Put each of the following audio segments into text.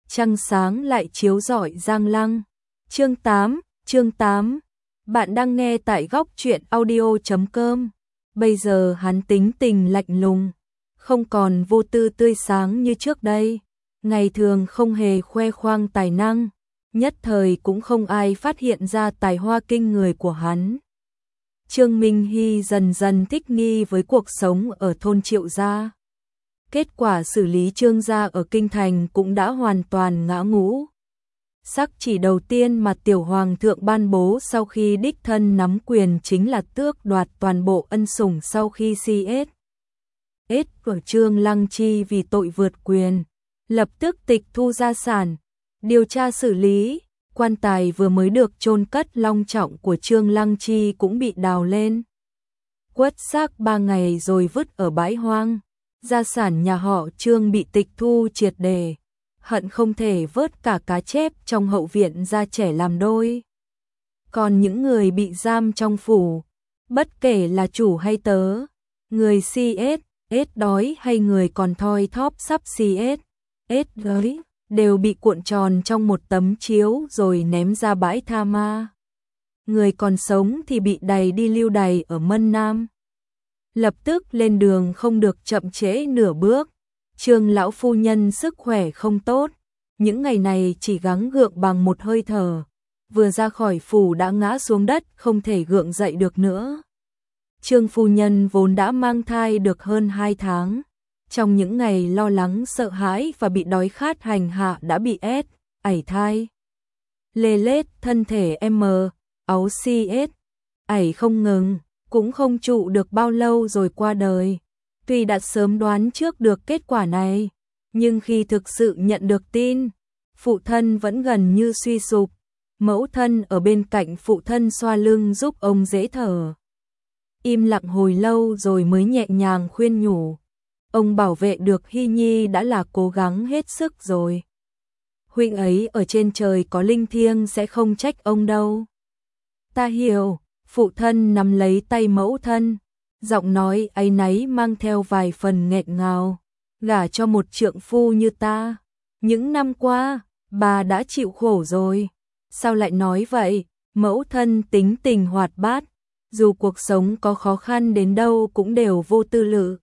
trăng sáng lại chiếu rọi Giang Lăng. Chương 8. Bạn đang nghe tại góc truyện audio.com. Bây giờ hắn tính tình lạnh lùng, không còn vô tư tươi sáng như trước đây. Ngày thường không hề khoe khoang tài năng, nhất thời cũng không ai phát hiện ra tài hoa kinh người của hắn. Trương Minh Hy dần dần thích nghi với cuộc sống ở thôn Triệu gia. Kết quả xử lý Trương gia ở kinh thành cũng đã hoàn toàn ngã ngũ. Sắc chỉ đầu tiên mà tiểu hoàng thượng ban bố sau khi đích thân nắm quyền chính là tước đoạt toàn bộ ân sủng sau khi CS của Trương Lăng Chi vì tội vượt quyền, lập tức tịch thu gia sản, điều tra xử lý. Quan tài vừa mới được chôn cất long trọng của Trương Lăng Chi cũng bị đào lên, quất xác 3 ngày rồi vứt ở bãi hoang. Gia sản nhà họ Trương bị tịch thu triệt để, hận không thể vớt cả cá chép trong hậu viện ra trẻ làm đôi. Còn những người bị giam trong phủ, bất kể là chủ hay tớ, người CS đói hay người còn thoi thóp sắp CS đói, đều bị cuộn tròn trong một tấm chiếu rồi ném ra bãi tha ma. Người còn sống thì bị đày đi lưu đày ở Mân Nam. Lập tức lên đường không được chậm trễ nửa bước. Trương lão phu nhân sức khỏe không tốt, những ngày này chỉ gắng gượng bằng một hơi thở, vừa ra khỏi phủ đã ngã xuống đất không thể gượng dậy được nữa. Trương phu nhân vốn đã mang thai được hơn 2 tháng, trong những ngày lo lắng sợ hãi và bị đói khát hành hạ đã bị ảy thai. Lê lết thân thể áo CS, ảy không ngừng, cũng không trụ được bao lâu rồi qua đời. Tuy đã sớm đoán trước được kết quả này, nhưng khi thực sự nhận được tin, phụ thân vẫn gần như suy sụp. Mẫu thân ở bên cạnh phụ thân xoa lưng giúp ông dễ thở. Im lặng hồi lâu rồi mới nhẹ nhàng khuyên nhủ. Ông bảo vệ được Hy Nhi đã là cố gắng hết sức rồi. Huynh ấy ở trên trời có linh thiêng sẽ không trách ông đâu. Ta hiểu, phụ thân nắm lấy tay mẫu thân, giọng nói áy náy mang theo vài phần nghẹn ngào. Gả cho một trượng phu như ta, những năm qua, bà đã chịu khổ rồi. Sao lại nói vậy? Mẫu thân tính tình hoạt bát, dù cuộc sống có khó khăn đến đâu cũng đều vô tư lự.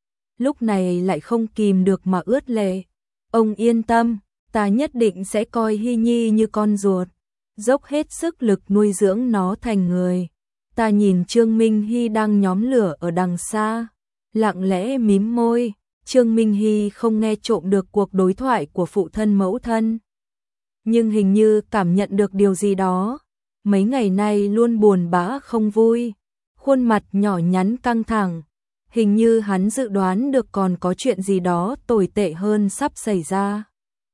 Lúc này lại không kìm được mà ướt lệ. Ông yên tâm, ta nhất định sẽ coi Hy Nhi như con ruột, dốc hết sức lực nuôi dưỡng nó thành người. Ta nhìn Trương Minh Hy đang nhóm lửa ở đằng xa, lặng lẽ mím môi. Trương Minh Hy không nghe trộm được cuộc đối thoại của phụ thân mẫu thân, nhưng hình như cảm nhận được điều gì đó. Mấy ngày nay luôn buồn bã không vui, khuôn mặt nhỏ nhắn căng thẳng, hình như hắn dự đoán được còn có chuyện gì đó tồi tệ hơn sắp xảy ra.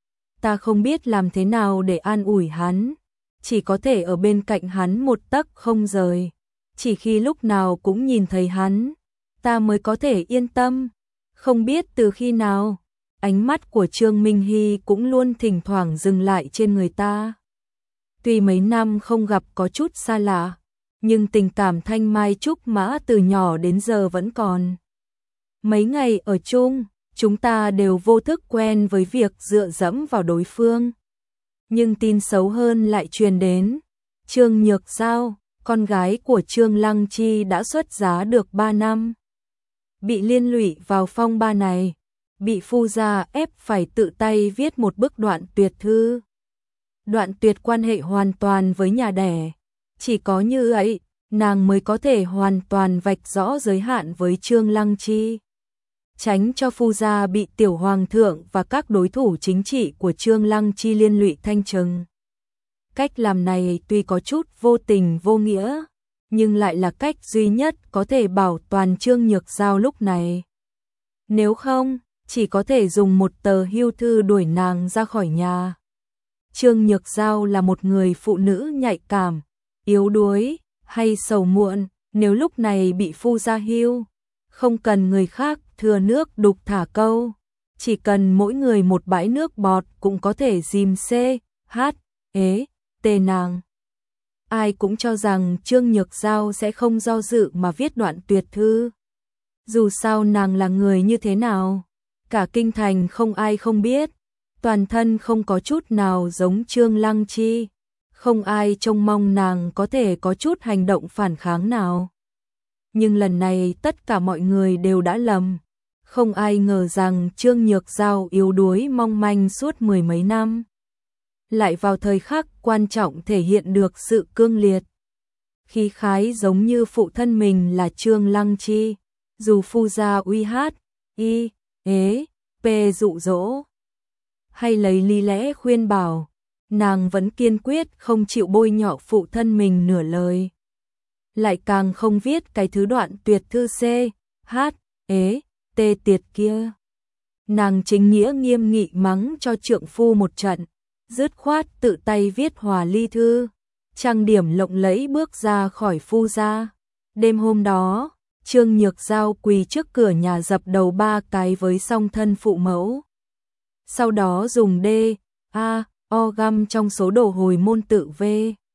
Ta không biết làm thế nào để an ủi hắn, chỉ có thể ở bên cạnh hắn một tấc không rời. Chỉ khi lúc nào cũng nhìn thấy hắn, ta mới có thể yên tâm. Không biết từ khi nào, ánh mắt của Trương Minh Hy cũng luôn thỉnh thoảng dừng lại trên người ta. Tuy mấy năm không gặp có chút xa lạ, nhưng tình cảm thanh mai trúc mã từ nhỏ đến giờ vẫn còn. Mấy ngày ở chung, chúng ta đều vô thức quen với việc dựa dẫm vào đối phương. Nhưng tin xấu hơn lại truyền đến. Trương Nhược Giao, con gái của Trương Lăng Chi đã xuất giá được 3 năm. Bị liên lụy vào phong ba này, bị phu gia ép phải tự tay viết một bức đoạn tuyệt thư. Đoạn tuyệt quan hệ hoàn toàn với nhà đẻ. Chỉ có như vậy, nàng mới có thể hoàn toàn vạch rõ giới hạn với Trương Lăng Chi, tránh cho phu gia bị tiểu hoàng thượng và các đối thủ chính trị của Trương Lăng Chi liên lụy thanh trừng. Cách làm này tuy có chút vô tình vô nghĩa, nhưng lại là cách duy nhất có thể bảo toàn Trương Nhược Giao lúc này. Nếu không, chỉ có thể dùng một tờ hưu thư đuổi nàng ra khỏi nhà. Trương Nhược Giao là một người phụ nữ nhạy cảm, yếu đuối hay sầu muộn. Nếu lúc này bị phu gia hưu, không cần người khác thừa nước đục thả câu, chỉ cần mỗi người một bãi nước bọt cũng có thể dìm tê nàng. Ai cũng cho rằng Trương Nhược Giao sẽ không do dự mà viết đoạn tuyệt thư. Dù sao nàng là người như thế nào, cả kinh thành không ai không biết. toàn thân không có chút nào giống Trương Lăng Chi, không ai trông mong nàng có thể có chút hành động phản kháng nào. Nhưng lần này tất cả mọi người đều đã lầm, không ai ngờ rằng Trương Nhược Giao yếu đuối mong manh suốt mười mấy năm, lại vào thời khắc quan trọng thể hiện được sự cương liệt. Khí khái giống như phụ thân mình là Trương Lăng Chi, dù phu gia uy hát, y, ế, p dụ dỗ, hay lấy lý lẽ khuyên bảo, nàng vẫn kiên quyết không chịu bôi nhọ phụ thân mình nửa lời. Lại càng không viết cái thứ đoạn tuyệt thư c, h, ế, t tiệt kia. Nàng chính nghĩa nghiêm nghị mắng cho trượng phu một trận, dứt khoát tự tay viết hòa ly thư, trang điểm lộng lẫy bước ra khỏi phu gia. Đêm hôm đó, Trương Nhược Giao quỳ trước cửa nhà dập đầu 3 cái với song thân phụ mẫu. Sau đó dùng D, A, O găm trong số đồ hồi môn tự V.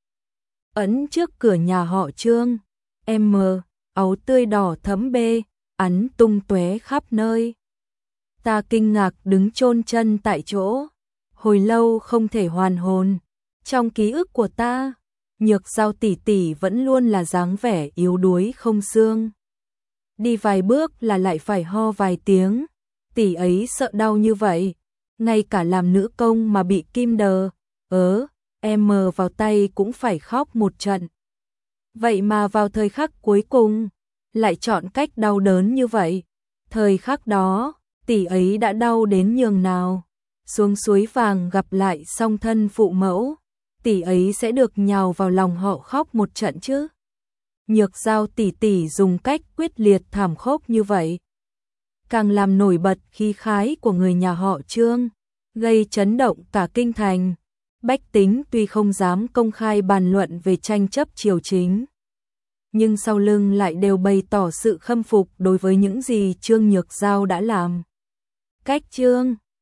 Ấn trước cửa nhà họ Trương, M, áo tươi đỏ thẫm B, ắn tung tóe khắp nơi. Ta kinh ngạc đứng chôn chân tại chỗ, hồi lâu không thể hoàn hồn. Trong ký ức của ta, Nhược Giao tỷ tỷ vẫn luôn là dáng vẻ yếu đuối không xương. Đi vài bước là lại phải ho vài tiếng, tỷ ấy sợ đau như vậy, ngay cả làm nữ công mà bị kim đờ, em vào tay cũng phải khóc một trận. Vậy mà vào thời khắc cuối cùng, lại chọn cách đau đớn như vậy. Thời khắc đó, tỷ ấy đã đau đến nhường nào. Xuống suối vàng gặp lại song thân phụ mẫu, tỷ ấy sẽ được nhào vào lòng họ khóc một trận chứ. Nhược Giao tỷ tỷ dùng cách quyết liệt thảm khốc như vậy, càng làm nổi bật khí khái của người nhà họ Trương, gây chấn động cả kinh thành. Bách tính tuy không dám công khai bàn luận về tranh chấp triều chính, nhưng sau lưng lại đều bày tỏ sự khâm phục đối với những gì Trương Nhược Giao đã làm. Cách Trương